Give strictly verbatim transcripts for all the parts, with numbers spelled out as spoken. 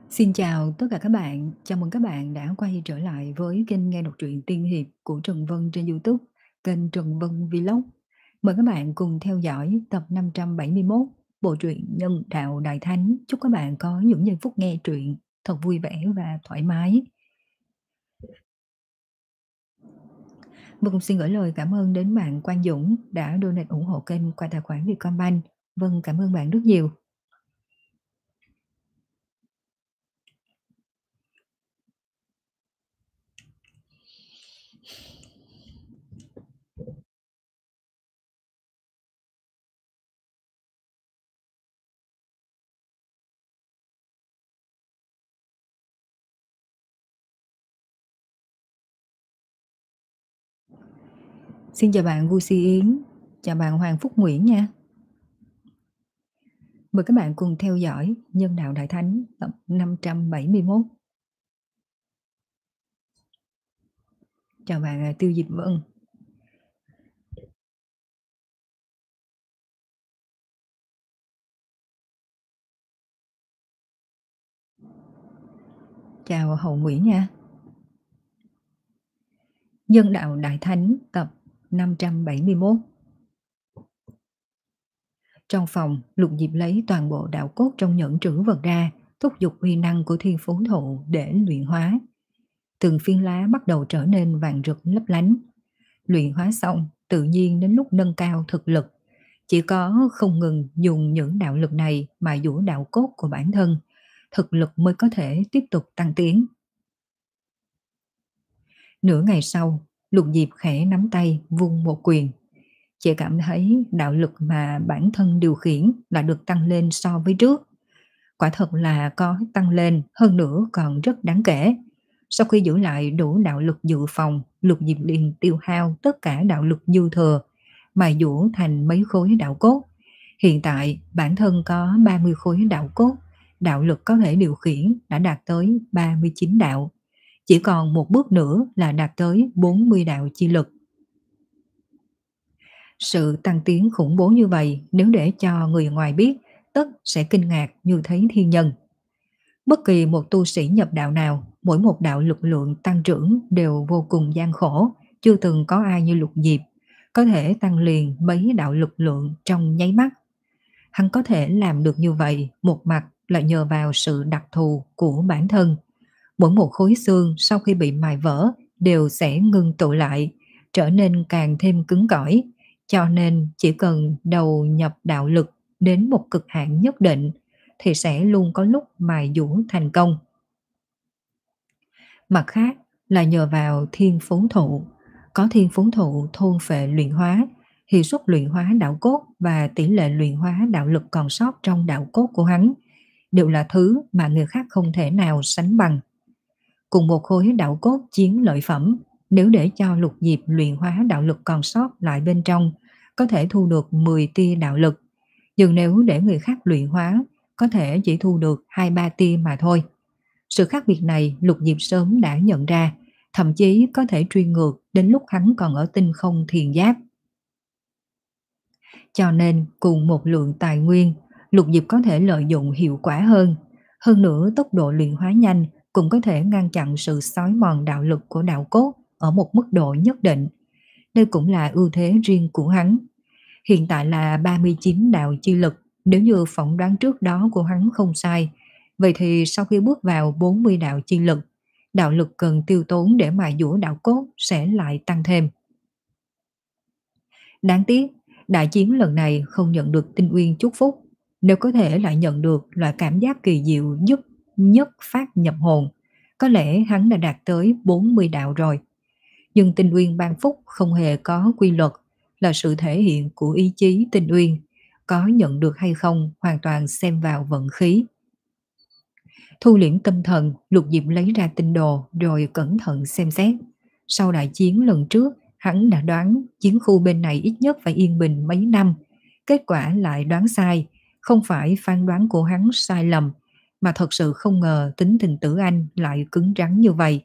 Xin chào tất cả các bạn, chào mừng các bạn đã quay trở lại với kênh nghe đọc truyện tiên hiệp của Trần Vân trên YouTube, kênh Trần Vân Vlog. Mời các bạn cùng theo dõi tập năm trăm bảy mươi mốt bộ truyện Nhân Đạo Đại Thánh. Chúc các bạn có những giây phút nghe truyện thật vui vẻ và thoải mái. Vân xin gửi lời cảm ơn đến bạn Quang Dũng đã donate ủng hộ kênh qua tài khoản Vietcombank. Vân cảm ơn bạn rất nhiều. Xin chào bạn Vu Si Yến, chào bạn Hoàng Phúc Nguyễn nha. Mời các bạn cùng theo dõi Nhân Đạo Đại Thánh tập năm trăm bảy mươi mốt. Chào bạn à, Tiêu Dịch Vân. Chào Hậu Nguyễn nha. Nhân Đạo Đại Thánh tập năm trăm bảy mươi mốt. Trong phòng, Lục Diệp lấy toàn bộ đạo cốt trong nhẫn trữ vật ra, thúc giục uy năng của thiên phú thụ để luyện hóa. Từng phiến lá bắt đầu trở nên vàng rực lấp lánh. Luyện hóa xong, tự nhiên đến lúc nâng cao thực lực. Chỉ có không ngừng dùng những đạo lực này mà dũa đạo cốt của bản thân, thực lực mới có thể tiếp tục tăng tiến. Nửa ngày sau, Lục Diệp khẽ nắm tay vung một quyền. Chị cảm thấy đạo lực mà bản thân điều khiển là được tăng lên so với trước. Quả thật là có tăng lên, hơn nữa còn rất đáng kể. Sau khi giữ lại đủ đạo lực dự phòng, Lục Diệp liền tiêu hao tất cả đạo lực dư thừa, mà dũa thành mấy khối đạo cốt. Hiện tại bản thân có ba mươi khối đạo cốt, đạo lực có thể điều khiển đã đạt tới ba mươi chín đạo. Chỉ còn một bước nữa là đạt tới bốn mươi đạo chi lực. Sự tăng tiến khủng bố như vậy nếu để cho người ngoài biết, tất sẽ kinh ngạc như thấy thiên nhân. Bất kỳ một tu sĩ nhập đạo nào, mỗi một đạo lực lượng tăng trưởng đều vô cùng gian khổ, chưa từng có ai như Lục Diệp, có thể tăng liền mấy đạo lực lượng trong nháy mắt. Hắn có thể làm được như vậy, một mặt là nhờ vào sự đặc thù của bản thân. Mỗi một khối xương sau khi bị mài vỡ đều sẽ ngưng tụ lại, trở nên càng thêm cứng cỏi, cho nên chỉ cần đầu nhập đạo lực đến một cực hạn nhất định thì sẽ luôn có lúc mài dũa thành công. Mặt khác là nhờ vào thiên phú thụ, có thiên phú thụ thôn phệ luyện hóa, hiệu suất luyện hóa đạo cốt và tỷ lệ luyện hóa đạo lực còn sót trong đạo cốt của hắn đều là thứ mà người khác không thể nào sánh bằng. Cùng một khối đạo cốt chiến lợi phẩm, nếu để cho Lục Diệp luyện hóa đạo lực còn sót lại bên trong, có thể thu được mười tia đạo lực. Nhưng nếu để người khác luyện hóa, có thể chỉ thu được hai ba tia mà thôi. Sự khác biệt này Lục Diệp sớm đã nhận ra, thậm chí có thể truy ngược đến lúc hắn còn ở tinh không thiền giáp. Cho nên cùng một lượng tài nguyên, Lục Diệp có thể lợi dụng hiệu quả hơn. Hơn nữa tốc độ luyện hóa nhanh cũng có thể ngăn chặn sự xói mòn đạo lực của đạo cốt ở một mức độ nhất định. Đây cũng là ưu thế riêng của hắn. Hiện tại là ba mươi chín đạo chi lực, nếu như phỏng đoán trước đó của hắn không sai, vậy thì sau khi bước vào bốn mươi đạo chi lực, đạo lực cần tiêu tốn để mài dũa đạo cốt sẽ lại tăng thêm. Đáng tiếc, đại chiến lần này không nhận được tinh uyên chúc phúc. Nếu có thể lại nhận được loại cảm giác kỳ diệu nhất nhất phát nhập hồn, có lẽ hắn đã đạt tới bốn mươi đạo rồi. Nhưng tinh uyên ban phúc không hề có quy luật, là sự thể hiện của ý chí tinh uyên. Có nhận được hay không hoàn toàn xem vào vận khí. Thu liễm tâm thần, Lục Diệp lấy ra tinh đồ rồi cẩn thận xem xét. Sau đại chiến lần trước, hắn đã đoán chiến khu bên này ít nhất phải yên bình mấy năm. Kết quả lại đoán sai, không phải phán đoán của hắn sai lầm, mà thật sự không ngờ tính tình Tử Anh lại cứng rắn như vậy.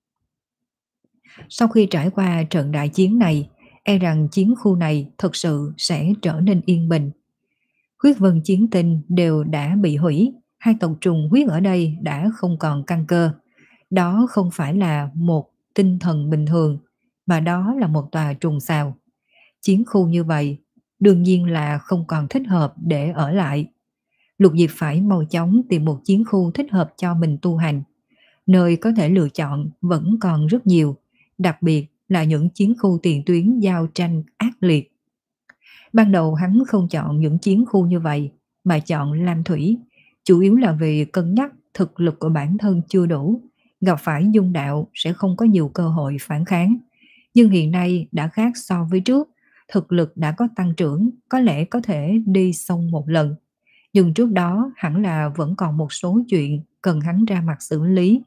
Sau khi trải qua trận đại chiến này, e rằng chiến khu này thật sự sẽ trở nên yên bình. Huyết vân chiến tinh đều đã bị hủy, Hai tộc trùng huyết ở đây đã không còn căn cơ. Đó không phải là một tinh thần bình thường, mà đó là một tòa trùng xào. Chiến khu như vậy, đương nhiên là không còn thích hợp để ở lại. Lục Diệp phải mau chóng tìm một chiến khu thích hợp cho mình tu hành. Nơi có thể lựa chọn vẫn còn rất nhiều, đặc biệt là những chiến khu tiền tuyến giao tranh ác liệt. Ban đầu hắn không chọn những chiến khu như vậy, mà chọn Lam Thủy, chủ yếu là vì cân nhắc thực lực của bản thân chưa đủ, gặp phải dung đạo sẽ không có nhiều cơ hội phản kháng. Nhưng hiện nay đã khác so với trước, thực lực đã có tăng trưởng, có lẽ có thể đi sông một lần. Nhưng trước đó hẳn là vẫn còn một số chuyện cần hắn ra mặt xử lý.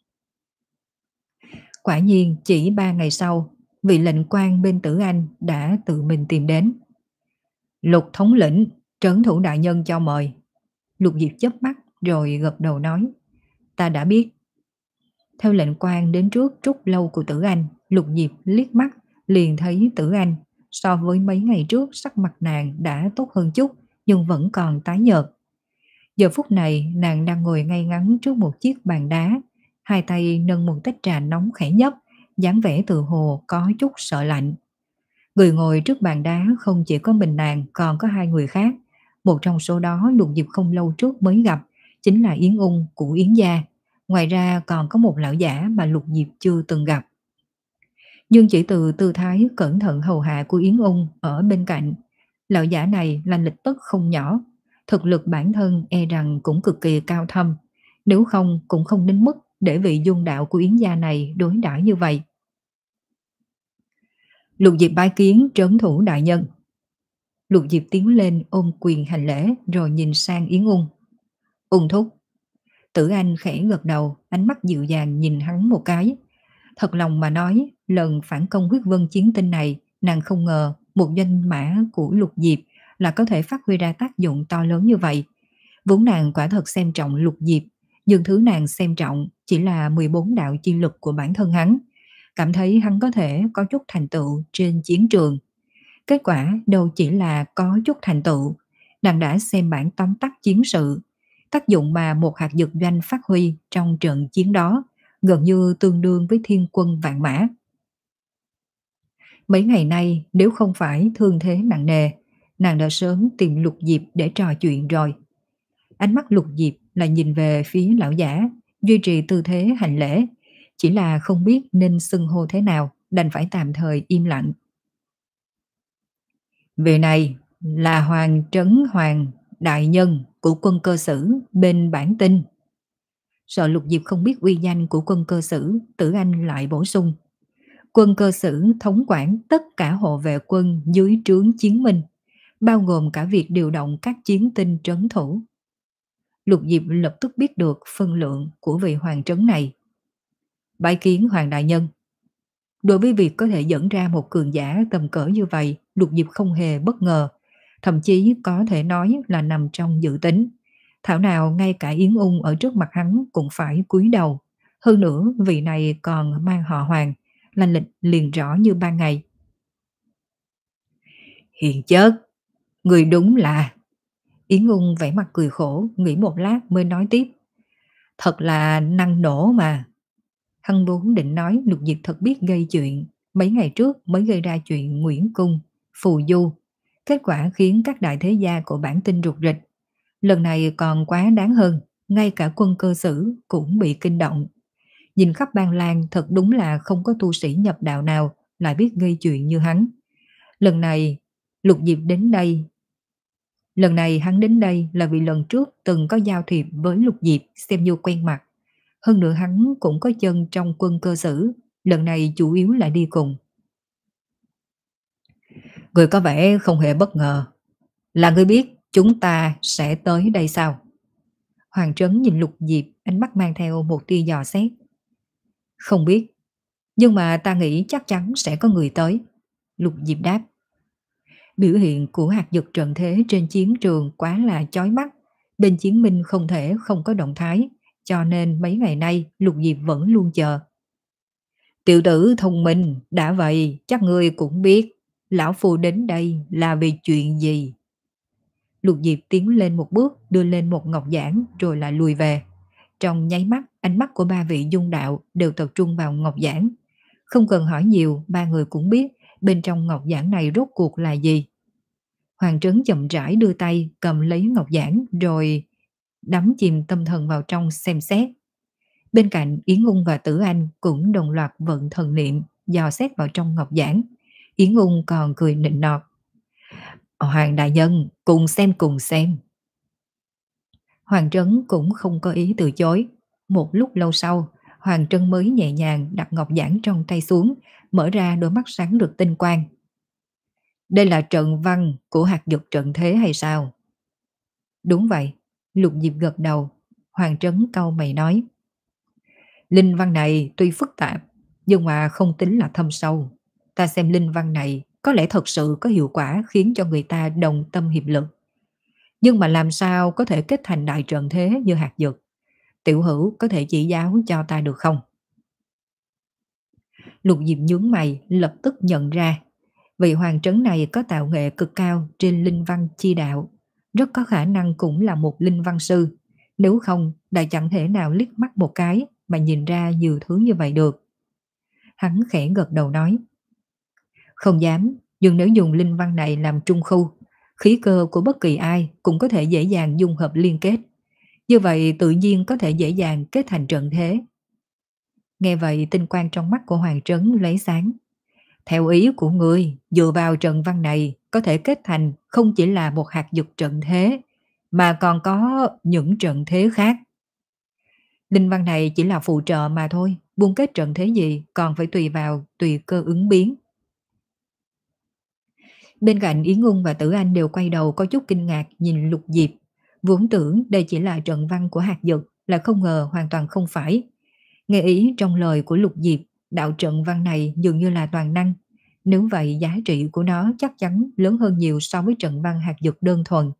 Quả nhiên chỉ ba ngày sau, vị lệnh quan bên Tử Anh đã tự mình tìm đến. Lục thống lĩnh, trấn thủ đại nhân cho mời. Lục Diệp chớp mắt rồi gật đầu nói, ta đã biết. Theo lệnh quan đến trước trúc lâu của Tử Anh, Lục Diệp liếc mắt liền thấy Tử Anh so với mấy ngày trước sắc mặt nàng đã tốt hơn chút, nhưng vẫn còn tái nhợt. Giờ phút này nàng đang ngồi ngay ngắn trước một chiếc bàn đá, hai tay nâng một tách trà nóng khẽ nhấp, dáng vẻ tự hồ có chút sợ lạnh. Người ngồi trước bàn đá không chỉ có mình nàng, còn có hai người khác. Một trong số đó Lục Diệp không lâu trước mới gặp, chính là Yến Ung của Yến gia. Ngoài ra còn có một lão giả mà Lục Diệp chưa từng gặp. Nhưng chỉ từ tư thái cẩn thận hầu hạ của Yến Ung ở bên cạnh, lão giả này là lịch tức không nhỏ, thực lực bản thân e rằng cũng cực kỳ cao thâm, nếu không cũng không đến mức để vị dung đạo của Yến gia này đối đãi như vậy. Lục Diệp bái kiến trấn thủ đại nhân. Lục Diệp tiến lên ôm quyền hành lễ rồi nhìn sang Yến Ung. Ung thúc. Tử Anh khẽ gật đầu, ánh mắt dịu dàng nhìn hắn một cái. Thật lòng mà nói, lần phản công huyết vân chiến tinh này, nàng không ngờ một danh mã của Lục Diệp là có thể phát huy ra tác dụng to lớn như vậy. Vốn nàng quả thật xem trọng Lục Diệp, nhưng thứ nàng xem trọng chỉ là mười bốn đạo chi lực của bản thân hắn. Cảm thấy hắn có thể có chút thành tựu trên chiến trường. Kết quả đâu chỉ là có chút thành tựu, nàng đã xem bản tóm tắt chiến sự. Tác dụng mà một hạt dược doanh phát huy trong trận chiến đó gần như tương đương với thiên quân vạn mã. Mấy ngày nay nếu không phải thương thế nặng nề, nàng đã sớm tìm Lục Diệp để trò chuyện rồi. Ánh mắt Lục Diệp là nhìn về phía lão giả, duy trì tư thế hành lễ, chỉ là không biết nên xưng hô thế nào, đành phải tạm thời im lặng. Vị này là Hoàng Trấn Hoàng đại nhân của quân cơ sử bên bản tinh. Sợ Lục Diệp không biết uy danh của quân cơ sử, Tử Anh lại bổ sung. Quân cơ sử thống quản tất cả hộ vệ quân dưới trướng chiến minh, bao gồm cả việc điều động các chiến tinh trấn thủ. Lục Diệp lập tức biết được phân lượng của vị hoàng trấn này. Bái kiến Hoàng đại nhân. Đối với việc có thể dẫn ra một cường giả tầm cỡ như vậy, Lục Diệp không hề bất ngờ, thậm chí có thể nói là nằm trong dự tính. Thảo nào ngay cả Yến Ung ở trước mặt hắn cũng phải cúi đầu. Hơn nữa vị này còn mang họ Hoàng, lành lịch liền rõ như ban ngày. Hiền chớt, người đúng là... Yến Ung vẻ mặt cười khổ, nghĩ một lát mới nói tiếp. Thật là năng nổ mà. Hắn vốn định nói Lục Diệp thật biết gây chuyện, mấy ngày trước mới gây ra chuyện Nguyễn Cung, Phù Du. Kết quả khiến các đại thế gia của bản tinh rụt rịch. Lần này còn quá đáng hơn, ngay cả quân cơ sử cũng bị kinh động. Nhìn khắp Ban Lan thật đúng là không có tu sĩ nhập đạo nào lại biết gây chuyện như hắn. Lần này Lục Diệp đến đây. Lần này hắn đến đây là vì lần trước từng có giao thiệp với Lục Diệp xem như quen mặt. Hơn nữa hắn cũng có chân trong quân cơ sử, lần này chủ yếu là đi cùng. Người có vẻ không hề bất ngờ. Là người biết chúng ta sẽ tới đây sao? Hoàng Trấn nhìn Lục Diệp, ánh mắt mang theo một tia dò xét. Không biết, nhưng mà ta nghĩ chắc chắn sẽ có người tới. Lục Diệp đáp. Biểu hiện của hạt dược trận thế trên chiến trường quá là chói mắt. Bên chiến minh không thể không có động thái, cho nên mấy ngày nay Lục Diệp vẫn luôn chờ. Tiểu tử thông minh, đã vậy chắc ngươi cũng biết lão phu đến đây là vì chuyện gì. Lục Diệp tiến lên một bước, đưa lên một ngọc giản rồi lại lùi về. Trong nháy mắt, ánh mắt của ba vị dung đạo đều tập trung vào ngọc giản. Không cần hỏi nhiều, ba người cũng biết bên trong ngọc giản này rốt cuộc là gì. Hoàng Trấn chậm rãi đưa tay cầm lấy ngọc giản rồi đắm chìm tâm thần vào trong xem xét. Bên cạnh Yến Ung và Tử Anh cũng đồng loạt vận thần niệm dò xét vào trong ngọc giản. Yến Ung còn cười nịnh nọt. Hoàng đại nhân, cùng xem cùng xem. Hoàng Trấn cũng không có ý từ chối. Một lúc lâu sau, Hoàng Trấn mới nhẹ nhàng đặt ngọc giản trong tay xuống, mở ra đôi mắt sáng rực tinh quang. Đây là trận văn của hạt dược trận thế hay sao? Đúng vậy, Lục Diệp gật đầu. Hoàng Trấn cau mày nói. Linh văn này tuy phức tạp, nhưng mà không tính là thâm sâu. Ta xem linh văn này có lẽ thật sự có hiệu quả khiến cho người ta đồng tâm hiệp lực. Nhưng mà làm sao có thể kết thành đại trận thế như hạt dược? Tiểu hữu có thể chỉ giáo cho ta được không? Lục Diệp nhướng mày lập tức nhận ra. Vị Hoàng Trấn này có tạo nghệ cực cao trên linh văn chi đạo. Rất có khả năng cũng là một linh văn sư. Nếu không, đã chẳng thể nào liếc mắt một cái mà nhìn ra nhiều thứ như vậy được. Hắn khẽ gật đầu nói. Không dám, nhưng nếu dùng linh văn này làm trung khu, khí cơ của bất kỳ ai cũng có thể dễ dàng dung hợp liên kết. Như vậy tự nhiên có thể dễ dàng kết thành trận thế. Nghe vậy tinh quang trong mắt của Hoàng Trấn lấy sáng. Theo ý của ngươi, dựa vào trận văn này có thể kết thành không chỉ là một hạt dược trận thế, mà còn có những trận thế khác. Linh văn này chỉ là phụ trợ mà thôi, buôn kết trận thế gì còn phải tùy vào tùy cơ ứng biến. Bên cạnh Yến Ung và Tử Anh đều quay đầu có chút kinh ngạc nhìn Lục Diệp. Vốn tưởng đây chỉ là trận văn của hạt dược, là không ngờ hoàn toàn không phải. Nghe ý trong lời của Lục Diệp, đạo trận văn này dường như là toàn năng. Nếu vậy giá trị của nó chắc chắn lớn hơn nhiều so với trận văn hạt dược đơn thuần.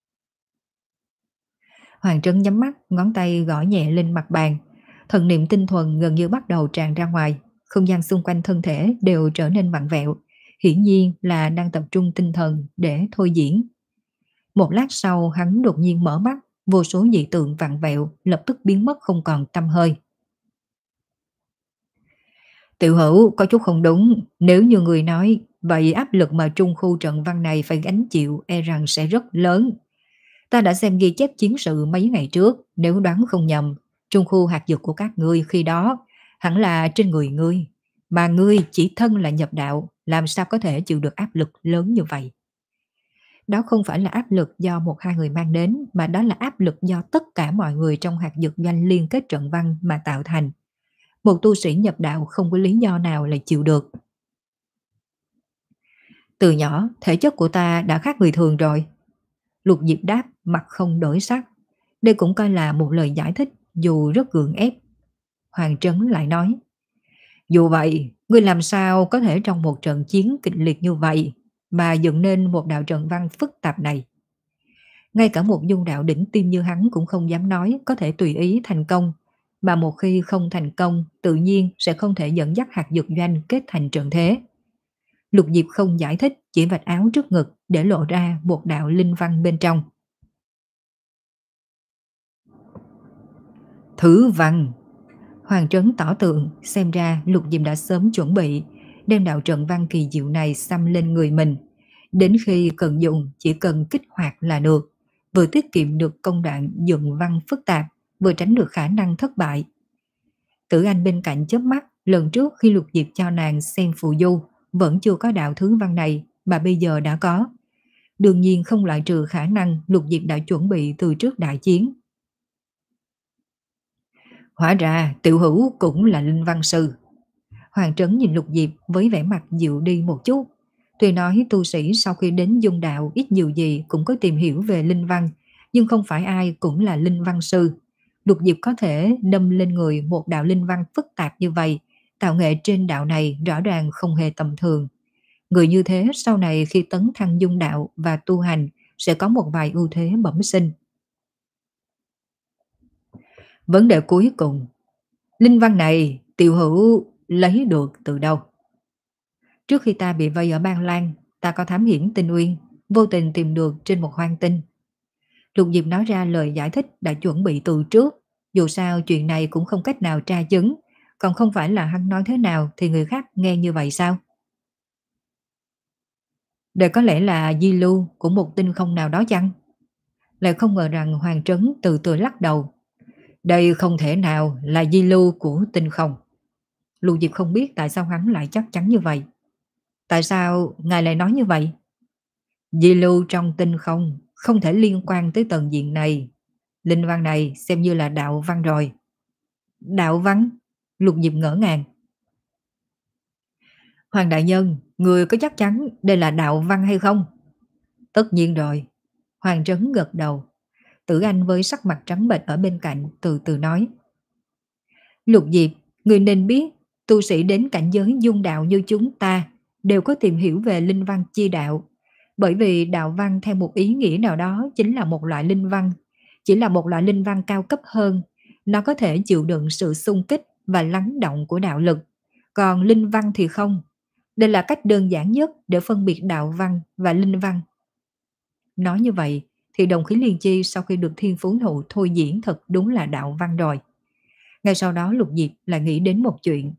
Hoàng Trấn nhắm mắt, ngón tay gõ nhẹ lên mặt bàn. Thần niệm tinh thuần gần như bắt đầu tràn ra ngoài. Không gian xung quanh thân thể đều trở nên vặn vẹo. Hiển nhiên là đang tập trung tinh thần để thôi diễn. Một lát sau hắn đột nhiên mở mắt, vô số dị tượng vặn vẹo lập tức biến mất không còn tăm hơi. Tiểu hữu có chút không đúng, nếu như người nói, vậy áp lực mà trung khu trận văn này phải gánh chịu e rằng sẽ rất lớn. Ta đã xem ghi chép chiến sự mấy ngày trước, nếu đoán không nhầm, trung khu hạt dược của các ngươi khi đó hẳn là trên người ngươi, mà ngươi chỉ thân là nhập đạo, làm sao có thể chịu được áp lực lớn như vậy. Đó không phải là áp lực do một hai người mang đến, mà đó là áp lực do tất cả mọi người trong hạt dược doanh liên kết trận văn mà tạo thành. Một tu sĩ nhập đạo không có lý do nào lại chịu được. Từ nhỏ, thể chất của ta đã khác người thường rồi. Lục Diệp đáp, mặt không đổi sắc. Đây cũng coi là một lời giải thích, dù rất gượng ép. Hoàng Trấn lại nói, dù vậy, ngươi làm sao có thể trong một trận chiến kịch liệt như vậy mà dựng nên một đạo trận văn phức tạp này. Ngay cả một dung đạo đỉnh tim như hắn cũng không dám nói có thể tùy ý thành công, mà một khi không thành công tự nhiên sẽ không thể dẫn dắt hạt dược doanh kết thành trận thế. Lục Diệp không giải thích, chỉ vạch áo trước ngực để lộ ra một đạo linh văn bên trong. Thử văn. Hoàng Trấn tỏ tượng, xem ra Lục Diệp đã sớm chuẩn bị, đem đạo trận văn kỳ diệu này xăm lên người mình. Đến khi cần dùng chỉ cần kích hoạt là được, vừa tiết kiệm được công đoạn dựng văn phức tạp, vừa tránh được khả năng thất bại. Tử Anh bên cạnh chớp mắt, lần trước khi Lục Diệp cho nàng xem phù du, vẫn chưa có đạo thứ văn này, mà bây giờ đã có. Đương nhiên không loại trừ khả năng Lục Diệp đã chuẩn bị từ trước đại chiến. Hóa ra tiểu hữu cũng là linh văn sư. Hoàng Trấn nhìn Lục Diệp với vẻ mặt dịu đi một chút. Tuy nói tu sĩ sau khi đến dung đạo ít nhiều gì cũng có tìm hiểu về linh văn, nhưng không phải ai cũng là linh văn sư. Lục Diệp có thể đâm lên người một đạo linh văn phức tạp như vậy, tạo nghệ trên đạo này rõ ràng không hề tầm thường. Người như thế sau này khi tấn thăng dung đạo và tu hành sẽ có một vài ưu thế bẩm sinh. Vấn đề cuối cùng, linh văn này tiểu hữu lấy được từ đâu? Trước khi ta bị vây ở Ban Lan, ta có thám hiểm tinh uyên, vô tình tìm được trên một hoang tinh, Lục Diệp nói ra lời giải thích đã chuẩn bị từ trước. Dù sao chuyện này cũng không cách nào tra chứng, còn không phải là hắn nói thế nào thì người khác nghe như vậy sao? Đây có lẽ là di lưu của một tinh không nào đó chăng? Lại không ngờ rằng Hoàng Trấn từ từ lắc đầu. Đây không thể nào là di lưu của tinh không. Lục Diệp không biết tại sao hắn lại chắc chắn như vậy. Tại sao ngài lại nói như vậy? Di lưu trong tinh không không thể liên quan tới tầng diện này. Linh văn này xem như là đạo văn rồi. Đạo văn? Lục Diệp ngỡ ngàng. Hoàng đại nhân, người có chắc chắn đây là đạo văn hay không? Tất nhiên rồi. Hoàng Trấn gật đầu. Tử Anh với sắc mặt trắng bệch ở bên cạnh từ từ nói. Lục Diệp, người nên biết, tu sĩ đến cảnh giới dung đạo như chúng ta đều có tìm hiểu về linh văn chi đạo. Bởi vì đạo văn theo một ý nghĩa nào đó chính là một loại linh văn. Chỉ là một loại linh văn cao cấp hơn. Nó có thể chịu đựng sự xung kích và lắng động của đạo lực. Còn linh văn thì không. Đây là cách đơn giản nhất để phân biệt đạo văn và linh văn. Nói như vậy thì đồng khí liên chi sau khi được thiên phú thụ thôi diễn thật đúng là đạo văn rồi. Ngay sau đó Lục Diệp lại nghĩ đến một chuyện.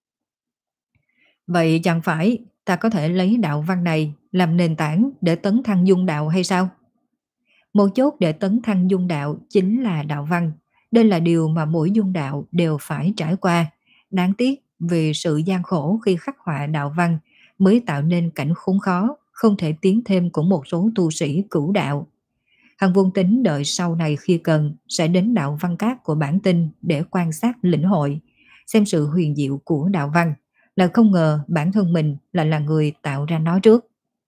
Vậy chẳng phải ta có thể lấy đạo văn này làm nền tảng để tấn thăng dung đạo hay sao? Một chốt để tấn thăng dung đạo chính là đạo văn. Đây là điều mà mỗi dung đạo đều phải trải qua. Đáng tiếc vì sự gian khổ khi khắc họa đạo văn mới tạo nên cảnh khốn khó, không thể tiến thêm của một số tu sĩ cửu đạo. Hằng Vương tính đợi sau này khi cần sẽ đến đạo văn cát của bản tinh để quan sát lĩnh hội, xem sự huyền diệu của đạo văn, là không ngờ bản thân mình lại là người tạo ra nó trước.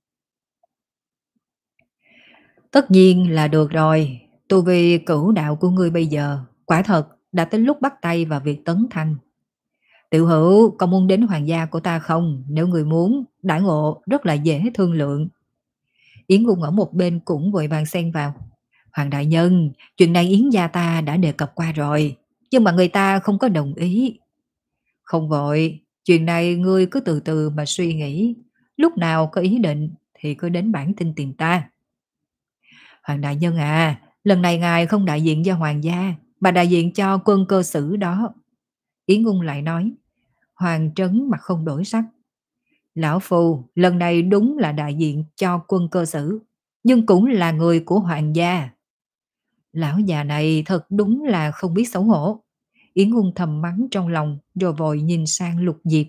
Tất nhiên là được rồi, tu vi cửu đạo của ngươi bây giờ, quả thật đã tới lúc bắt tay vào việc tấn thăng. Tiểu Hữu, có muốn đến hoàng gia của ta không? Nếu người muốn, đãi ngộ rất là dễ thương lượng. Yến Ngung ở một bên cũng vội vàng xen vào. Hoàng đại nhân, chuyện này Yến gia ta đã đề cập qua rồi, nhưng mà người ta không có đồng ý. Không vội, chuyện này ngươi cứ từ từ mà suy nghĩ, lúc nào có ý định thì cứ đến bản tin tìm ta. Hoàng đại nhân à, lần này ngài không đại diện cho hoàng gia, mà đại diện cho quân cơ sử đó. Yến Ngung lại nói. Hoàng Trấn mặt không đổi sắc. Lão Phu lần này đúng là đại diện cho quân cơ sử, nhưng cũng là người của hoàng gia. Lão già này thật đúng là không biết xấu hổ. Yến Ngung thầm mắng trong lòng rồi vội nhìn sang Lục Diệp.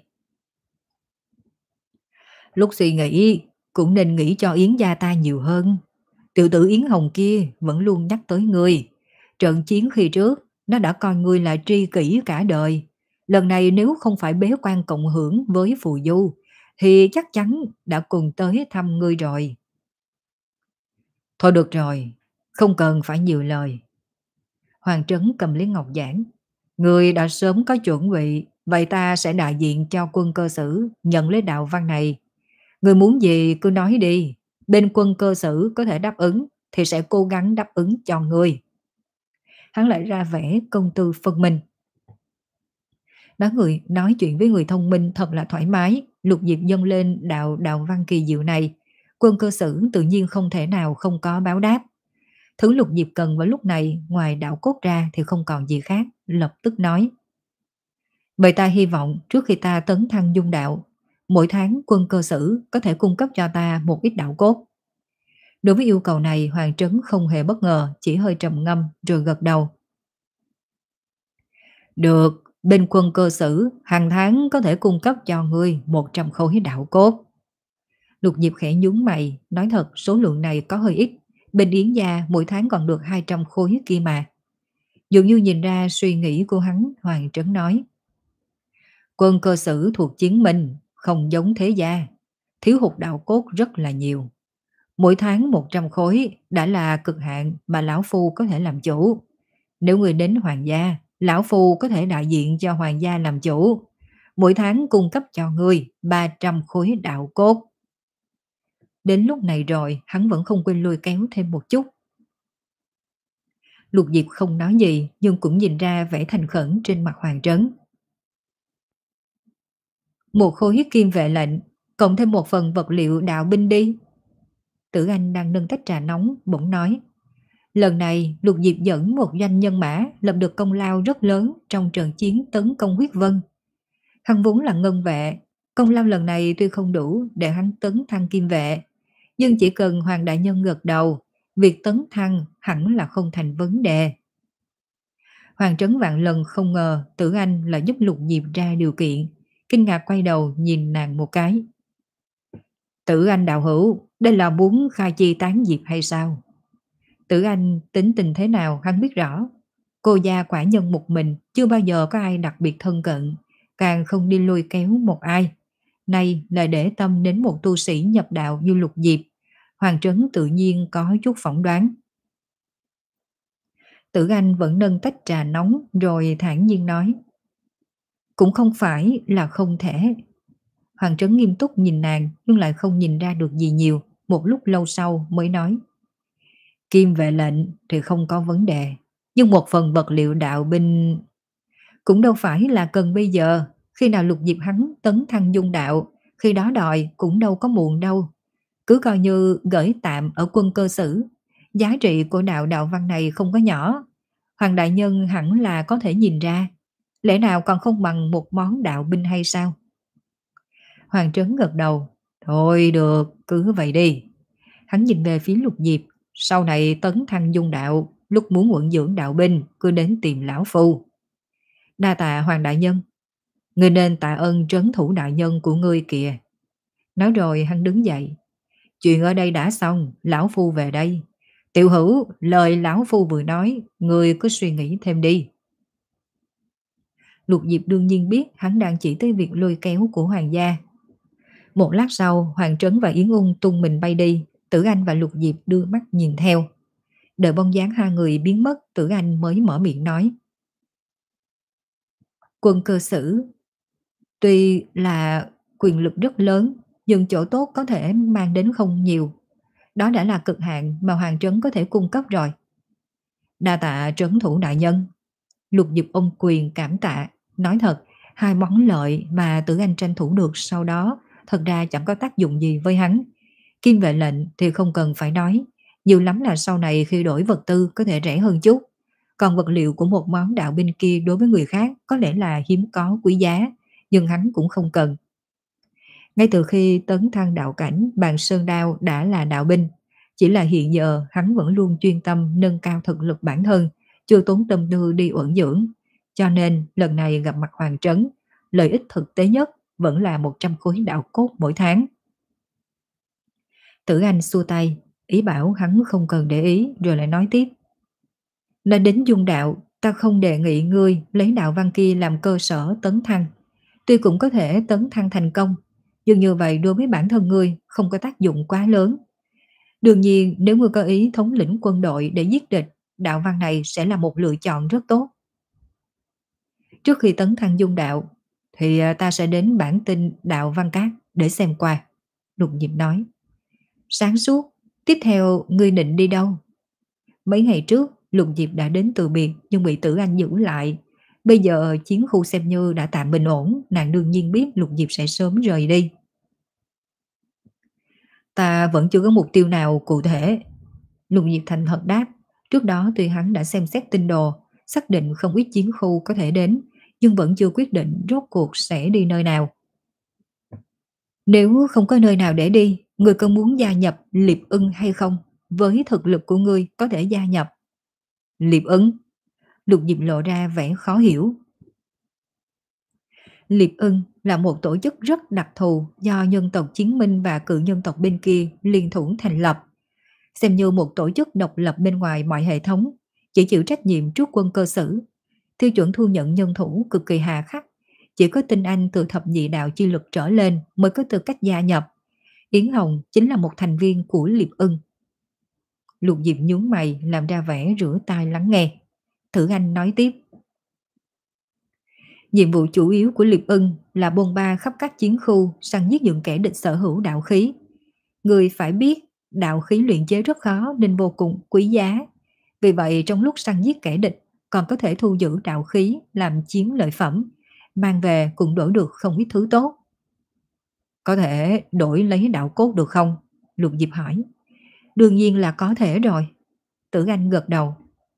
Lúc suy nghĩ cũng nên nghĩ cho Yến gia ta nhiều hơn. Tiểu tử Yến Hồng kia vẫn luôn nhắc tới ngươi. Trận chiến khi trước nó đã coi ngươi là tri kỷ cả đời. Lần này nếu không phải bế quan cộng hưởng với phù du thì chắc chắn đã cùng tới thăm ngươi rồi. Thôi được rồi, không cần phải nhiều lời. Hoàng Trấn cầm lấy ngọc giảng. Ngươi đã sớm có chuẩn bị, vậy ta sẽ đại diện cho quân cơ sử nhận lấy đạo văn này. Ngươi muốn gì cứ nói đi, bên quân cơ sử có thể đáp ứng thì sẽ cố gắng đáp ứng cho ngươi. Hắn lại ra vẻ công tư phân minh. Nói người nói chuyện với người thông minh thật là thoải mái. Lục Diệp dâng lên đạo đạo văn kỳ diệu này, quân cơ sử tự nhiên không thể nào không có báo đáp. Thứ Lục Diệp cần vào lúc này ngoài đạo cốt ra thì không còn gì khác, lập tức nói. Vậy ta hy vọng trước khi ta tấn thăng dung đạo, mỗi tháng quân cơ sử có thể cung cấp cho ta một ít đạo cốt. Đối với yêu cầu này Hoàng Trấn không hề bất ngờ, chỉ hơi trầm ngâm rồi gật đầu. Được, bên quân cơ sử hàng tháng có thể cung cấp cho ngươi một trăm khối đạo cốt. Lục Diệp khẽ nhún mày, nói thật số lượng này có hơi ít, bên Yến gia mỗi tháng còn được hai trăm khối kia mà. Dường như nhìn ra suy nghĩ của hắn, Hoàng Trấn nói. Quân cơ sử thuộc chiến minh, không giống thế gia, thiếu hụt đạo cốt rất là nhiều. Mỗi tháng một trăm khối đã là cực hạn mà lão phu có thể làm chủ. Nếu người đến hoàng gia, lão phu có thể đại diện cho hoàng gia làm chủ. Mỗi tháng cung cấp cho ngươi ba trăm khối đạo cốt. Đến lúc này rồi, hắn vẫn không quên lôi kéo thêm một chút. Lục Diệp không nói gì, nhưng cũng nhìn ra vẻ thành khẩn trên mặt Hoàng Trấn. Một khối kim vệ lệnh, cộng thêm một phần vật liệu đạo binh đi. Tử Anh đang nâng tách trà nóng, bỗng nói. Lần này Lục Diệp dẫn một doanh nhân mã lập được công lao rất lớn trong trận chiến tấn công huyết vân. Hắn vốn là ngân vệ, công lao lần này tuy không đủ để hắn tấn thăng kim vệ, nhưng chỉ cần Hoàng đại nhân gật đầu, việc tấn thăng hẳn là không thành vấn đề. Hoàng Trấn vạn lần không ngờ Tử Anh là giúp Lục Diệp ra điều kiện, kinh ngạc quay đầu nhìn nàng một cái. Tử Anh đạo hữu, đây là muốn khai chi tán diệp hay sao? Tử Anh tính tình thế nào hắn biết rõ. Cô gia quả nhân một mình, chưa bao giờ có ai đặc biệt thân cận, càng không đi lôi kéo một ai. Nay là để tâm đến một tu sĩ nhập đạo như Lục Diệp, Hoàng Trấn tự nhiên có chút phỏng đoán. Tử Anh vẫn nâng tách trà nóng rồi thản nhiên nói. Cũng không phải là không thể. Hoàng Trấn nghiêm túc nhìn nàng nhưng lại không nhìn ra được gì nhiều, một lúc lâu sau mới nói. Kim vệ lệnh thì không có vấn đề, nhưng một phần vật liệu đạo binh cũng đâu phải là cần bây giờ, khi nào Lục Diệp hắn tấn thăng dung đạo, khi đó đòi cũng đâu có muộn đâu. Cứ coi như gửi tạm ở quân cơ sử, giá trị của đạo đạo văn này không có nhỏ. Hoàng đại nhân hẳn là có thể nhìn ra, lẽ nào còn không bằng một món đạo binh hay sao? Hoàng Trấn gật đầu, thôi được, cứ vậy đi. Hắn nhìn về phía Lục Diệp, sau này tấn thăng dung đạo, lúc muốn vận dưỡng đạo binh, cứ đến tìm lão phu. Đa tạ Hoàng đại nhân, ngươi nên tạ ơn trấn thủ đại nhân của ngươi kìa. Nói rồi hắn đứng dậy. Chuyện ở đây đã xong, lão phu về đây. Tiểu hữu, lời lão phu vừa nói, ngươi cứ suy nghĩ thêm đi. Lục Diệp đương nhiên biết hắn đang chỉ tới việc lôi kéo của hoàng gia. Một lát sau, Hoàng Trấn và Yến Ung tung mình bay đi, Tử Anh và Lục Diệp đưa mắt nhìn theo. Đợi bóng dáng hai người biến mất, Tử Anh mới mở miệng nói. Quân cơ sử tuy là quyền lực rất lớn, nhưng chỗ tốt có thể mang đến không nhiều. Đó đã là cực hạn mà Hoàng Trấn có thể cung cấp rồi. Đa tạ trấn thủ đại nhân. Lục Diệp ôm quyền cảm tạ. Nói thật, hai món lợi mà Tử Anh tranh thủ được sau đó thật ra chẳng có tác dụng gì với hắn. Kim vệ lệnh thì không cần phải nói, nhiều lắm là sau này khi đổi vật tư có thể rẻ hơn chút. Còn vật liệu của một món đạo binh kia đối với người khác có lẽ là hiếm có quý giá, nhưng hắn cũng không cần. Ngay từ khi tấn thăng đạo cảnh, bàn sơn đao đã là đạo binh. Chỉ là hiện giờ hắn vẫn luôn chuyên tâm nâng cao thực lực bản thân, chưa tốn tâm tư đi uẩn dưỡng. Cho nên lần này gặp mặt Hoàng Trấn, lợi ích thực tế nhất vẫn là một trăm khối đạo cốt mỗi tháng. Tử Anh xua tay, ý bảo hắn không cần để ý, rồi lại nói tiếp. Nên đến dung đạo, ta không đề nghị ngươi lấy đạo văn kia làm cơ sở tấn thăng. Tuy cũng có thể tấn thăng thành công, nhưng như vậy đối với bản thân ngươi không có tác dụng quá lớn. Đương nhiên nếu ngươi có ý thống lĩnh quân đội để giết địch, đạo văn này sẽ là một lựa chọn rất tốt. Trước khi tấn thăng dung đạo, thì ta sẽ đến bản tin đạo văn cát để xem qua. Lục Diệp nói. Sáng suốt, tiếp theo ngươi định đi đâu? Mấy ngày trước, Lục Diệp đã đến từ biệt nhưng bị Tử Anh giữ lại. Bây giờ chiến khu xem như đã tạm bình ổn, nàng đương nhiên biết Lục Diệp sẽ sớm rời đi. Ta vẫn chưa có mục tiêu nào cụ thể. Lục Diệp thành thật đáp. Trước đó tuy hắn đã xem xét tinh đồ, xác định không ít chiến khu có thể đến, nhưng vẫn chưa quyết định rốt cuộc sẽ đi nơi nào. Nếu không có nơi nào để đi, ngươi có muốn gia nhập Liệp Ưng hay không? Với thực lực của ngươi có thể gia nhập. Liệp Ưng? Lục Diệp lộ ra vẻ khó hiểu. Liệp Ưng là một tổ chức rất đặc thù do nhân tộc Chiến Minh và cự nhân tộc bên kia liên thủ thành lập. Xem như một tổ chức độc lập bên ngoài mọi hệ thống, chỉ chịu trách nhiệm trước quân cơ sử. Tiêu chuẩn thu nhận nhân thủ cực kỳ hà khắc, chỉ có tinh anh từ thập nhị đạo chi lực trở lên mới có tư cách gia nhập. Yến Hồng chính là một thành viên của Liệp Ưng. Lục Diệp nhướng mày làm ra vẻ rửa tai lắng nghe. Thử Anh nói tiếp. Nhiệm vụ chủ yếu của Liệp Ưng là bôn ba khắp các chiến khu săn giết những kẻ địch sở hữu đạo khí. Người phải biết đạo khí luyện chế rất khó nên vô cùng quý giá. Vì vậy trong lúc săn giết kẻ địch còn có thể thu giữ đạo khí làm chiến lợi phẩm, mang về cũng đổi được không ít thứ tốt. Có thể đổi lấy đạo cốt được không? Lục Diệp hỏi. Đương nhiên là có thể rồi. Tử Anh gật đầu.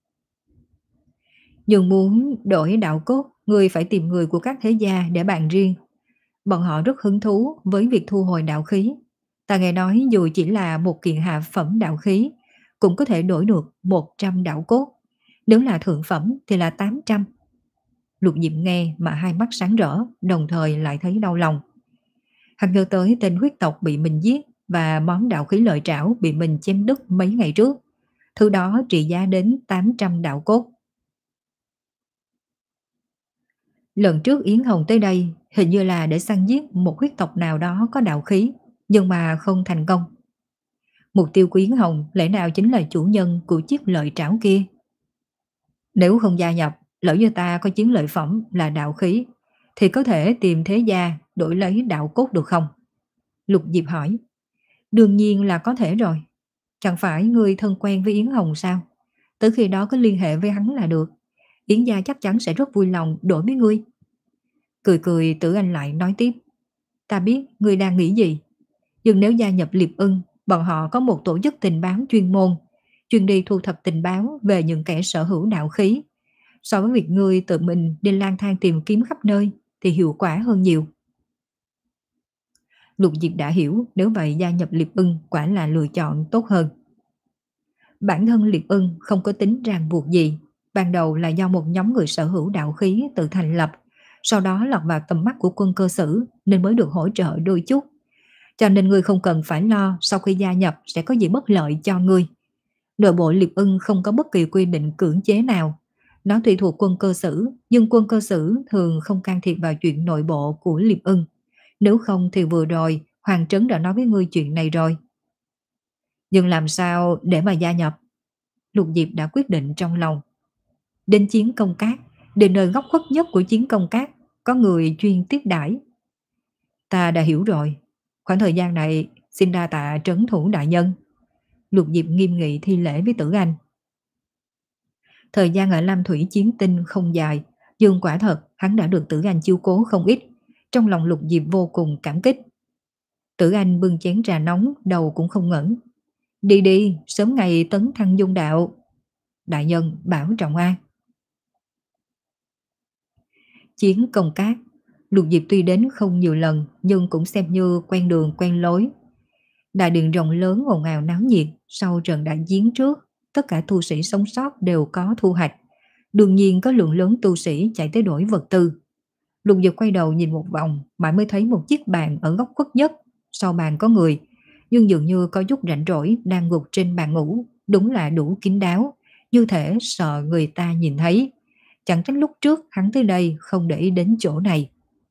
Nhưng muốn đổi đạo cốt, ngươi phải tìm người của các thế gia để bàn riêng. Bọn họ rất hứng thú với việc thu hồi đạo khí. Ta nghe nói dù chỉ là một kiện hạ phẩm đạo khí, cũng có thể đổi được một trăm đạo cốt. Nếu là thượng phẩm thì là tám trăm. Lục Diệp nghe mà hai mắt sáng rỡ, đồng thời lại thấy đau lòng. Hắn nhớ tới tên huyết tộc bị mình giết và món đạo khí lợi trảo bị mình chém đứt mấy ngày trước. Thứ đó trị giá đến tám trăm đạo cốt. Lần trước Yến Hồng tới đây hình như là để săn giết một huyết tộc nào đó có đạo khí, nhưng mà không thành công. Mục tiêu của Yến Hồng lẽ nào chính là chủ nhân của chiếc lợi trảo kia? Nếu không gia nhập, lỡ như ta có chiến lợi phẩm là đạo khí, thì có thể tìm thế gia đổi lấy đạo cốt được không? Lục Diệp hỏi. Đương nhiên là có thể rồi. Chẳng phải ngươi thân quen với Yến Hồng sao? Tới khi đó có liên hệ với hắn là được. Yến gia chắc chắn sẽ rất vui lòng đổi với ngươi. Cười cười Tử Anh lại nói tiếp. Ta biết ngươi đang nghĩ gì. Nhưng nếu gia nhập Liệp Ưng, bọn họ có một tổ chức tình báo chuyên môn, chuyên đi thu thập tình báo về những kẻ sở hữu đạo khí. So với việc ngươi tự mình đi lang thang tìm kiếm khắp nơi thì hiệu quả hơn nhiều. Lục Diệp đã hiểu, nếu vậy gia nhập Liệp Ưng quả là lựa chọn tốt hơn. Bản thân Liệp Ưng không có tính ràng buộc gì. Ban đầu là do một nhóm người sở hữu đạo khí tự thành lập, sau đó lọt vào tầm mắt của quân cơ sử nên mới được hỗ trợ đôi chút. Cho nên ngươi không cần phải lo sau khi gia nhập sẽ có gì bất lợi cho ngươi. Nội bộ Liệp Ưng không có bất kỳ quy định cưỡng chế nào. Nó tùy thuộc quân cơ sử, nhưng quân cơ sử thường không can thiệp vào chuyện nội bộ của Liệp Ưng. Nếu không thì vừa rồi Hoàng Trấn đã nói với ngươi chuyện này rồi. Nhưng làm sao để mà gia nhập? Lục Diệp đã quyết định trong lòng. Đến chiến công cát, đến nơi góc khuất nhất của chiến công cát, có người chuyên tiếp đãi. Ta đã hiểu rồi. Khoảng thời gian này xin đa tạ trấn thủ đại nhân. Lục Diệp nghiêm nghị thi lễ với Tử Anh. Thời gian ở Lam Thủy chiến tinh không dài, nhưng quả thật hắn đã được Tử Anh chiếu cố không ít. Trong lòng Lục Diệp vô cùng cảm kích. Tử Anh bưng chén trà nóng, đầu cũng không ngẩng. Đi đi, sớm ngày tấn thăng dung đạo. Đại nhân bảo trọng an. Chiến công cát, Lục Diệp tuy đến không nhiều lần nhưng cũng xem như quen đường quen lối. Đại điện rộng lớn ồn ào náo nhiệt. Sau trận đại chiến trước, tất cả tu sĩ sống sót đều có thu hoạch. Đương nhiên có lượng lớn tu sĩ chạy tới đổi vật tư. Lục Diệp quay đầu nhìn một vòng mãi mới thấy một chiếc bàn ở góc khuất nhất. Sau bàn có người, nhưng dường như có chút rảnh rỗi đang gục trên bàn ngủ. Đúng là đủ kín đáo, như thể sợ người ta nhìn thấy. Chẳng trách lúc trước hắn tới đây không để ý đến chỗ này.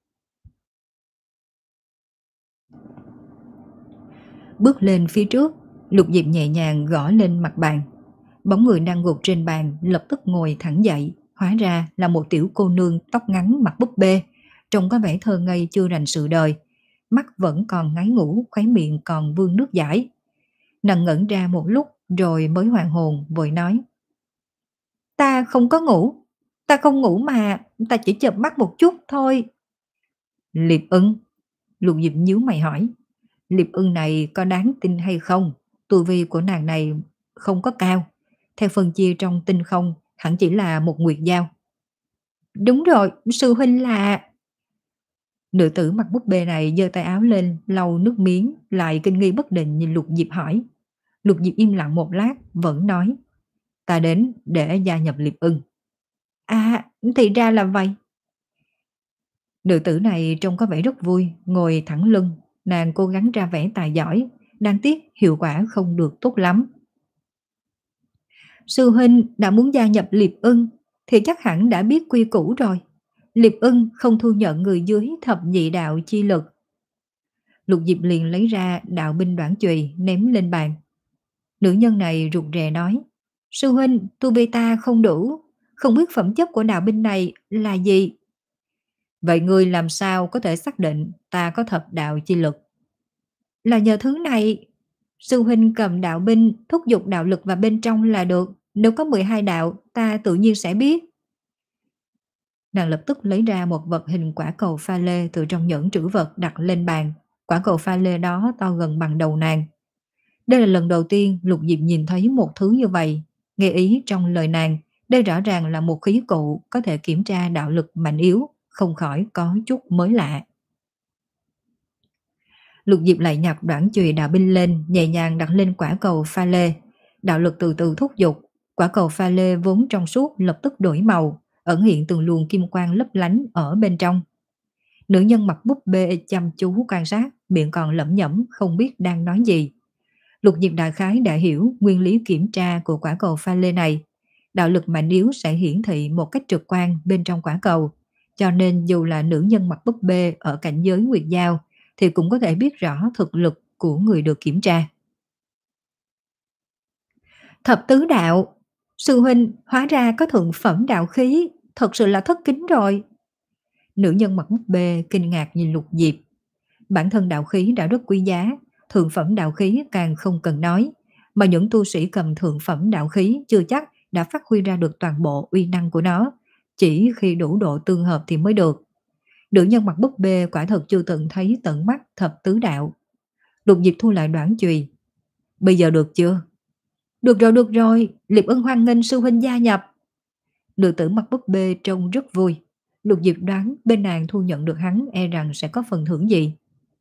Bước lên phía trước, Lục Diệp nhẹ nhàng gõ lên mặt bàn. Bóng người đang gục trên bàn lập tức ngồi thẳng dậy. Hóa ra là một tiểu cô nương tóc ngắn mặc búp bê, trông có vẻ thơ ngây chưa rành sự đời. Mắt vẫn còn ngáy ngủ, khóe miệng còn vương nước dãi. Nàng ngẩn ra một lúc rồi mới hoàn hồn vội nói. Ta không có ngủ. Ta không ngủ mà, ta chỉ chợp mắt một chút thôi. Liệp Ưng? Lục Diệp nhíu mày hỏi. Liệp Ưng này có đáng tin hay không? Tu vi của nàng này không có cao. Theo phân chia trong tinh không, hẳn chỉ là một nguyệt giao. Đúng rồi, sư huynh là... Nữ tử mặc búp bê này giơ tay áo lên, lau nước miếng, lại kinh nghi bất định nhìn Lục Diệp hỏi. Lục Diệp im lặng một lát, vẫn nói. Ta đến để gia nhập Liệp Ưng. À, thì ra là vậy. Nữ tử này trông có vẻ rất vui, ngồi thẳng lưng. Nàng cố gắng ra vẻ tài giỏi, đáng tiếc hiệu quả không được tốt lắm. Sư huynh đã muốn gia nhập Liệp Ưng thì chắc hẳn đã biết quy củ rồi. Liệp Ưng không thu nhận người dưới thập nhị đạo chi lực. Lục Diệp liền lấy ra đạo binh đoản chùy ném lên bàn. Nữ nhân này rụt rè nói. Sư huynh, tu vi ta không đủ, không biết phẩm chất của đạo binh này là gì. Vậy ngươi làm sao có thể xác định ta có thập đạo chi lực? Là nhờ thứ này. Sư huynh cầm đạo binh thúc giục đạo lực vào bên trong là được. Nếu có mười hai đạo ta tự nhiên sẽ biết. Nàng lập tức lấy ra một vật hình quả cầu pha lê từ trong nhẫn trữ vật đặt lên bàn. Quả cầu pha lê đó to gần bằng đầu nàng. Đây là lần đầu tiên Lục Diệp nhìn thấy một thứ như vậy. Nghe ý trong lời nàng, đây rõ ràng là một khí cụ có thể kiểm tra đạo lực mạnh yếu, không khỏi có chút mới lạ. Lục Diệp lại nhặt đoạn chùy đạo binh lên, nhẹ nhàng đặt lên quả cầu pha lê. Đạo lực từ từ thúc giục, quả cầu pha lê vốn trong suốt lập tức đổi màu, ẩn hiện từng luồng kim quang lấp lánh ở bên trong. Nữ nhân mặc búp bê chăm chú quan sát, miệng còn lẩm nhẩm không biết đang nói gì. Lục Diệp đại khái đã hiểu nguyên lý kiểm tra của quả cầu pha lê này. Đạo lực mạnh yếu sẽ hiển thị một cách trực quan bên trong quả cầu, cho nên dù là nữ nhân mặc búp bê ở cảnh giới nguyệt giao thì cũng có thể biết rõ thực lực của người được kiểm tra. Thập tứ đạo, sư huynh hóa ra có thượng phẩm đạo khí, thật sự là thất kính rồi. Nữ nhân mặc búp bê kinh ngạc nhìn Lục Diệp. Bản thân đạo khí đã rất quý giá, thượng phẩm đạo khí càng không cần nói, mà những tu sĩ cầm thượng phẩm đạo khí chưa chắc đã phát huy ra được toàn bộ uy năng của nó, chỉ khi đủ độ tương hợp thì mới được. Nữ nhân mặc búp bê quả thật chưa từng thấy tận mắt thập tứ đạo. Lục Diệp thu lại đoạn chùy. Bây giờ được chưa? Được rồi, được rồi, Liệp Ân hoan nghênh sư huynh gia nhập. Nữ tử mặc búp bê trông rất vui. Lục Diệp đoán bên nàng thu nhận được hắn e rằng sẽ có phần thưởng gì.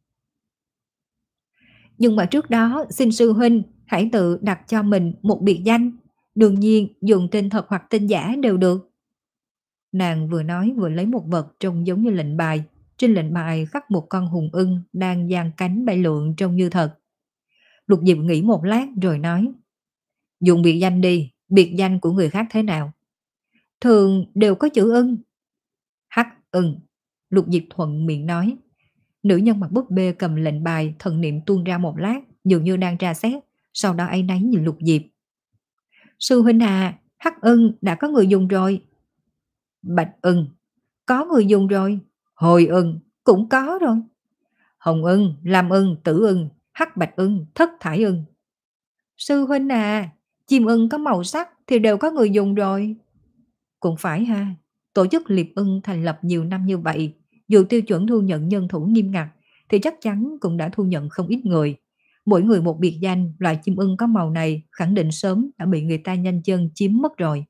Nhưng mà trước đó xin sư huynh hãy tự đặt cho mình một biệt danh. Đương nhiên dùng tên thật hoặc tên giả đều được. Nàng vừa nói vừa lấy một vật trông giống như lệnh bài. Trên lệnh bài khắc một con hùng ưng đang giang cánh bay lượn trông như thật. Lục Diệp nghĩ một lát rồi nói. Dùng biệt danh đi, biệt danh của người khác thế nào? Thường đều có chữ ưng. Hắc ưng, Lục Diệp thuận miệng nói. Nữ nhân mặc búp bê cầm lệnh bài, thần niệm tuôn ra một lát, dường như đang tra xét, sau đó áy náy nhìn Lục Diệp. Sư huynh à, hắc ưng đã có người dùng rồi. Bạch ưng, có người dùng rồi. Hồi ưng, cũng có rồi. Hồng ưng, lam ưng, tử ưng, hắc bạch ưng, thất thải ưng. Sư huynh à, chim ưng có màu sắc thì đều có người dùng rồi. Cũng phải ha, tổ chức Liệp Ưng thành lập nhiều năm như vậy, dù tiêu chuẩn thu nhận nhân thủ nghiêm ngặt thì chắc chắn cũng đã thu nhận không ít người. Mỗi người một biệt danh, loại chim ưng có màu này khẳng định sớm đã bị người ta nhanh chân chiếm mất rồi.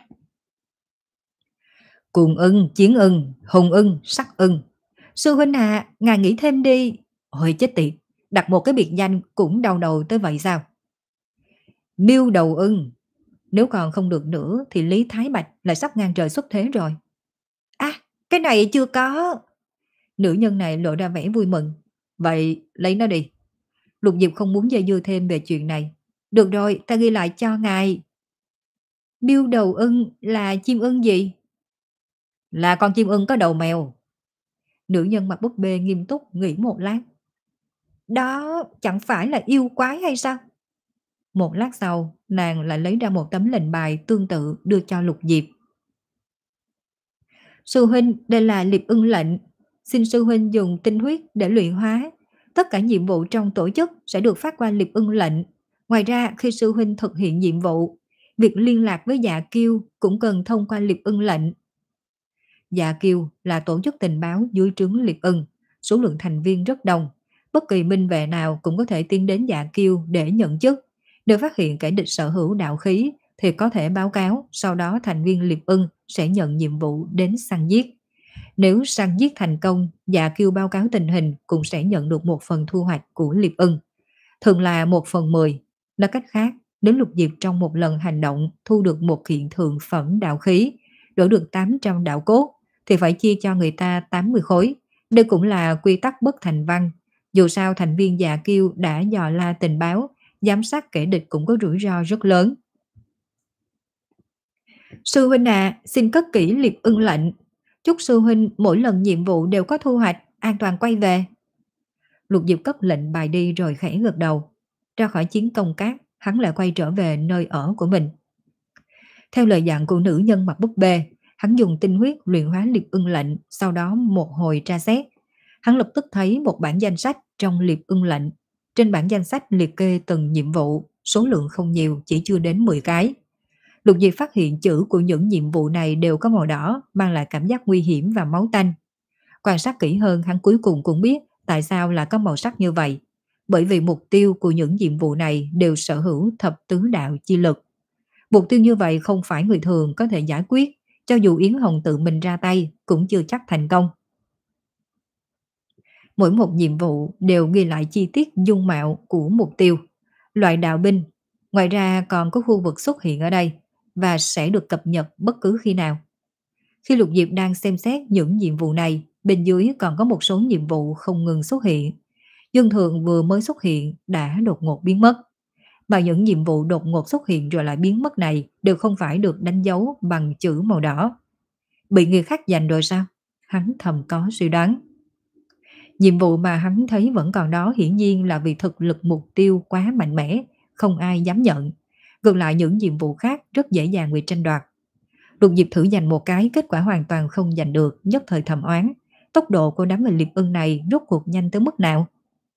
Cuồng ưng, chiến ưng, hùng ưng, sắc ưng. Sư huynh à, ngài nghĩ thêm đi. Ôi chết tiệt, đặt một cái biệt danh cũng đau đầu tới vậy sao? Miêu đầu ưng. Nếu còn không được nữa thì Lý Thái Bạch lại sắp ngang trời xuất thế rồi. À, cái này chưa có. Nữ nhân này lộ ra vẻ vui mừng. Vậy lấy nó đi. Lục Diệp không muốn dây dưa thêm về chuyện này. Được rồi, ta ghi lại cho ngài. Miêu đầu ưng là chim ưng gì? Là con chim ưng có đầu mèo. Nữ nhân mặc búp bê nghiêm túc nghĩ một lát. Đó chẳng phải là yêu quái hay sao? Một lát sau, nàng lại lấy ra một tấm lệnh bài tương tự đưa cho Lục Diệp. Sư huynh, đây là Liệp Ưng lệnh. Xin sư huynh dùng tinh huyết để luyện hóa. Tất cả nhiệm vụ trong tổ chức sẽ được phát qua Liệp Ưng lệnh. Ngoài ra, khi sư huynh thực hiện nhiệm vụ, việc liên lạc với Dạ Kiêu cũng cần thông qua Liệp Ưng lệnh. Dạ Kiêu là tổ chức tình báo dưới trướng Liệp Ưng, số lượng thành viên rất đông. Bất kỳ minh vệ nào cũng có thể tiến đến Dạ Kiêu để nhận chức. Nếu phát hiện kẻ địch sở hữu đạo khí thì có thể báo cáo, sau đó thành viên Liệp Ưng sẽ nhận nhiệm vụ đến săn giết. Nếu săn giết thành công, Dạ Kiêu báo cáo tình hình cũng sẽ nhận được một phần thu hoạch của Liệp Ưng. Thường là một phần mười. Nói cách khác, nếu Lục Diệp trong một lần hành động thu được một kiện thượng phẩm đạo khí, đổi được tám trăm đạo cốt, thì phải chia cho người ta tám mươi khối. Đây cũng là quy tắc bất thành văn. Dù sao thành viên Dạ Kiêu đã dò la tình báo, giám sát kẻ địch cũng có rủi ro rất lớn. Sư huynh à, xin cất kỹ Liệp Ưng lệnh. Chúc sư huynh mỗi lần nhiệm vụ đều có thu hoạch, an toàn quay về. Lục Diệp cấp lệnh bài đi rồi khẽ gật đầu. Ra khỏi chiến công cát, hắn lại quay trở về nơi ở của mình. Theo lời dặn của nữ nhân mặc búp bê, hắn dùng tinh huyết luyện hóa Liệp Ưng lệnh, sau đó một hồi tra xét. Hắn lập tức thấy một bản danh sách trong Liệp Ưng lệnh. Trên bản danh sách liệt kê từng nhiệm vụ, số lượng không nhiều, chỉ chưa đến mười cái. Lục Diệp phát hiện chữ của những nhiệm vụ này đều có màu đỏ, mang lại cảm giác nguy hiểm và máu tanh. Quan sát kỹ hơn, hắn cuối cùng cũng biết tại sao lại có màu sắc như vậy. Bởi vì mục tiêu của những nhiệm vụ này đều sở hữu thập tứ đạo chi lực. Mục tiêu như vậy không phải người thường có thể giải quyết, cho dù Yến Hồng tự mình ra tay cũng chưa chắc thành công. Mỗi một nhiệm vụ đều ghi lại chi tiết dung mạo của mục tiêu, loại đạo binh, ngoài ra còn có khu vực xuất hiện ở đây và sẽ được cập nhật bất cứ khi nào. Khi Lục Diệp đang xem xét những nhiệm vụ này, bên dưới còn có một số nhiệm vụ không ngừng xuất hiện. Dương Thường vừa mới xuất hiện đã đột ngột biến mất. Mà những nhiệm vụ đột ngột xuất hiện rồi lại biến mất này đều không phải được đánh dấu bằng chữ màu đỏ. Bị người khác giành rồi sao? Hắn thầm có suy đoán. Nhiệm vụ mà hắn thấy vẫn còn đó hiển nhiên là vì thực lực mục tiêu quá mạnh mẽ, không ai dám nhận. Ngược lại những nhiệm vụ khác rất dễ dàng bị tranh đoạt. Lục Diệp thử giành một cái, kết quả hoàn toàn không giành được, nhất thời thầm oán. Tốc độ của đám người Liệp Ưng này rốt cuộc nhanh tới mức nào?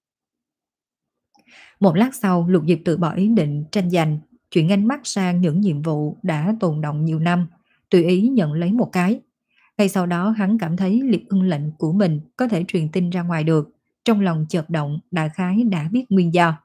Một lát sau, Lục Diệp từ bỏ ý định tranh giành, chuyển ánh mắt sang những nhiệm vụ đã tồn đọng nhiều năm, tùy ý nhận lấy một cái. Ngay sau đó hắn cảm thấy Liệp Ưng lệnh của mình có thể truyền tin ra ngoài được, trong lòng chợt động, đại khái đã biết nguyên do.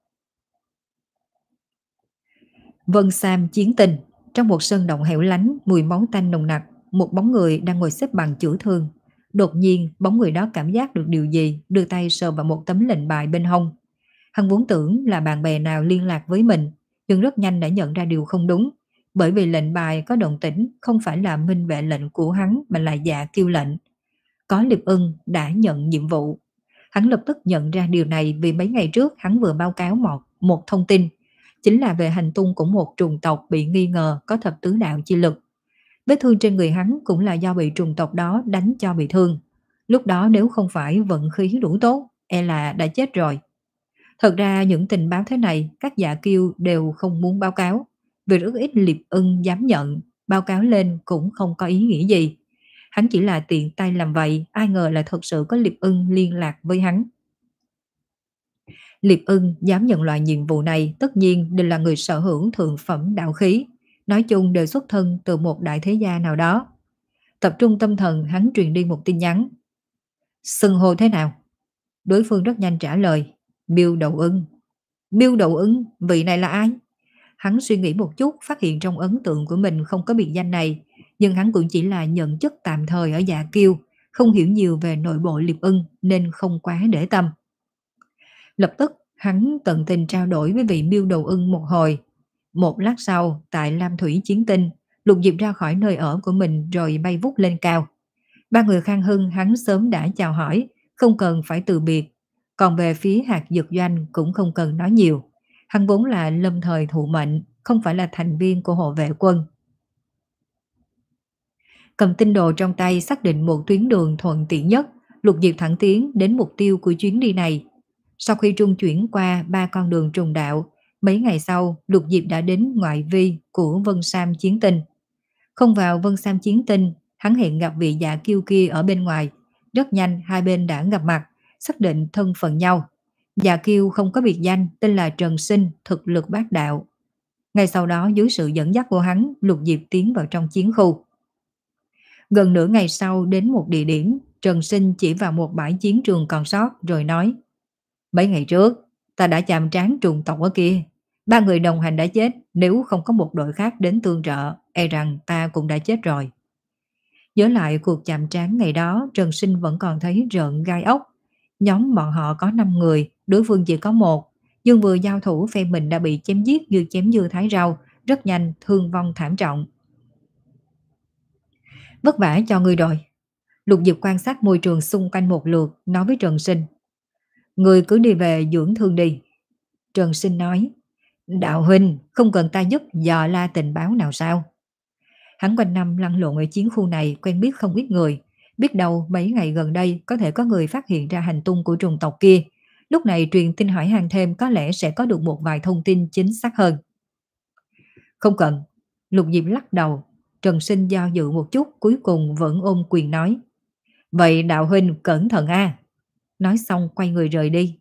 Vân Sam chiến tình, trong một sơn động hẻo lánh, mùi máu tanh nồng nặc, một bóng người đang ngồi xếp bằng chữa thương. Đột nhiên, bóng người đó cảm giác được điều gì, đưa tay sờ vào một tấm lệnh bài bên hông. Hắn vốn tưởng là bạn bè nào liên lạc với mình, nhưng rất nhanh đã nhận ra điều không đúng, bởi vì lệnh bài có động tĩnh không phải là minh vệ lệnh của hắn mà là Dạ Kiêu lệnh. Có Liệp Ưng đã nhận nhiệm vụ. Hắn lập tức nhận ra điều này vì mấy ngày trước hắn vừa báo cáo một, một thông tin, chính là về hành tung của một trùng tộc bị nghi ngờ có thập tứ đạo chi lực. Vết thương trên người hắn cũng là do bị trùng tộc đó đánh cho bị thương. Lúc đó nếu không phải vận khí đủ tốt, e là đã chết rồi. Thật ra những tình báo thế này các Dạ Kiêu đều không muốn báo cáo, vì rất ít Liệp Ưng dám nhận, báo cáo lên cũng không có ý nghĩa gì. Hắn chỉ là tiện tay làm vậy, ai ngờ là thật sự có Liệp Ưng liên lạc với hắn. Liệp Ưng dám nhận loại nhiệm vụ này tất nhiên đều là người sở hữu thượng phẩm đạo khí, nói chung đều xuất thân từ một đại thế gia nào đó. Tập trung tâm thần, hắn truyền đi một tin nhắn. Xưng hô thế nào? Đối phương rất nhanh trả lời, Miêu Đậu Ưng. Miêu Đậu Ưng, vị này là ai? Hắn suy nghĩ một chút, phát hiện trong ấn tượng của mình không có biệt danh này, nhưng hắn cũng chỉ là nhận chức tạm thời ở Dạ Kiêu, không hiểu nhiều về nội bộ Liệp Ưng nên không quá để tâm. Lập tức, hắn tận tình trao đổi với vị Miêu Đậu Ưng một hồi. Một lát sau, tại Lam Thủy Chiến Tinh, Lục Diệp ra khỏi nơi ở của mình rồi bay vút lên cao. Ba người Khang Hưng hắn sớm đã chào hỏi, không cần phải từ biệt. Còn về phía Hạt Dược Doanh cũng không cần nói nhiều. Hắn vốn là lâm thời thụ mệnh, không phải là thành viên của hộ vệ quân. Cầm tinh đồ trong tay xác định một tuyến đường thuận tiện nhất, Lục Diệp thẳng tiến đến mục tiêu của chuyến đi này. Sau khi trung chuyển qua ba con đường trùng đạo, mấy ngày sau Lục Diệp đã đến ngoại vi của Vân Sam Chiến Tinh. Không vào Vân Sam Chiến Tinh, hắn hẹn gặp vị Dạ Kiêu kia ở bên ngoài. Rất nhanh hai bên đã gặp mặt, xác định thân phận nhau. Dạ Kiêu không có biệt danh, tên là Trần Sinh, thực lực bát đạo. Ngay sau đó dưới sự dẫn dắt của hắn, Lục Diệp tiến vào trong chiến khu. Gần nửa ngày sau đến một địa điểm, Trần Sinh chỉ vào một bãi chiến trường còn sót rồi nói: Mấy ngày trước, ta đã chạm trán trùng tộc ở kia. Ba người đồng hành đã chết, nếu không có một đội khác đến tương trợ, e rằng ta cũng đã chết rồi. Nhớ lại cuộc chạm trán ngày đó, Trần Sinh vẫn còn thấy rợn gai ốc. Nhóm bọn họ có năm người, đối phương chỉ có một, nhưng vừa giao thủ phe mình đã bị chém giết như chém dưa thái rau, rất nhanh thương vong thảm trọng. Vất vả cho ngươi rồi. Lục Diệp quan sát môi trường xung quanh một lượt, nói với Trần Sinh: Ngươi cứ đi về dưỡng thương đi. Trần Sinh nói: Đạo huynh, không cần ta giúp dò la tình báo nào sao? Hắn quanh năm lăn lộn ở chiến khu này, quen biết không ít người. Biết đâu mấy ngày gần đây có thể có người phát hiện ra hành tung của trùng tộc kia. Lúc này truyền tin hỏi han thêm có lẽ sẽ có được một vài thông tin chính xác hơn. Không cần. Lục Diệp lắc đầu. Trần Sinh do dự một chút, cuối cùng vẫn ôm quyền nói: Vậy đạo huynh cẩn thận a. Nói xong quay người rời đi.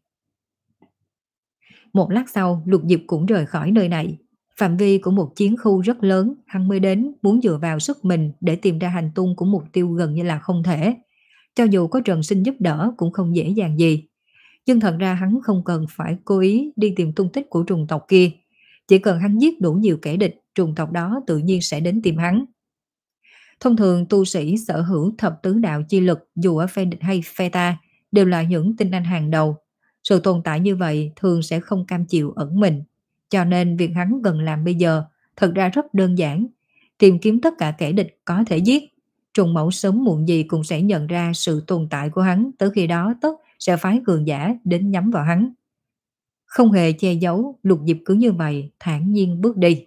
Một lát sau Lục Diệp cũng rời khỏi nơi này. Phạm vi của một chiến khu rất lớn, hắn mới đến muốn dựa vào sức mình để tìm ra hành tung của mục tiêu gần như là không thể. Cho dù có Trần Sinh giúp đỡ cũng không dễ dàng gì. Nhưng thật ra hắn không cần phải cố ý đi tìm tung tích của trùng tộc kia. Chỉ cần hắn giết đủ nhiều kẻ địch, trùng tộc đó tự nhiên sẽ đến tìm hắn. Thông thường tu sĩ sở hữu thập tứ đạo chi lực dù ở phe địch hay phe ta đều là những tinh anh hàng đầu. Sự tồn tại như vậy thường sẽ không cam chịu ẩn mình. Cho nên việc hắn cần làm bây giờ thật ra rất đơn giản. Tìm kiếm tất cả kẻ địch có thể giết. Trùng mẫu sớm muộn gì cũng sẽ nhận ra sự tồn tại của hắn, tới khi đó tất sẽ phái cường giả đến nhắm vào hắn. Không hề che giấu, Lục Diệp cứ như vậy thản nhiên bước đi.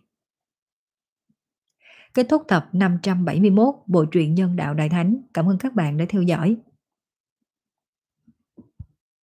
Kết thúc tập năm trăm bảy mươi mốt bộ truyện Nhân đạo Đại Thánh. Cảm ơn các bạn đã theo dõi.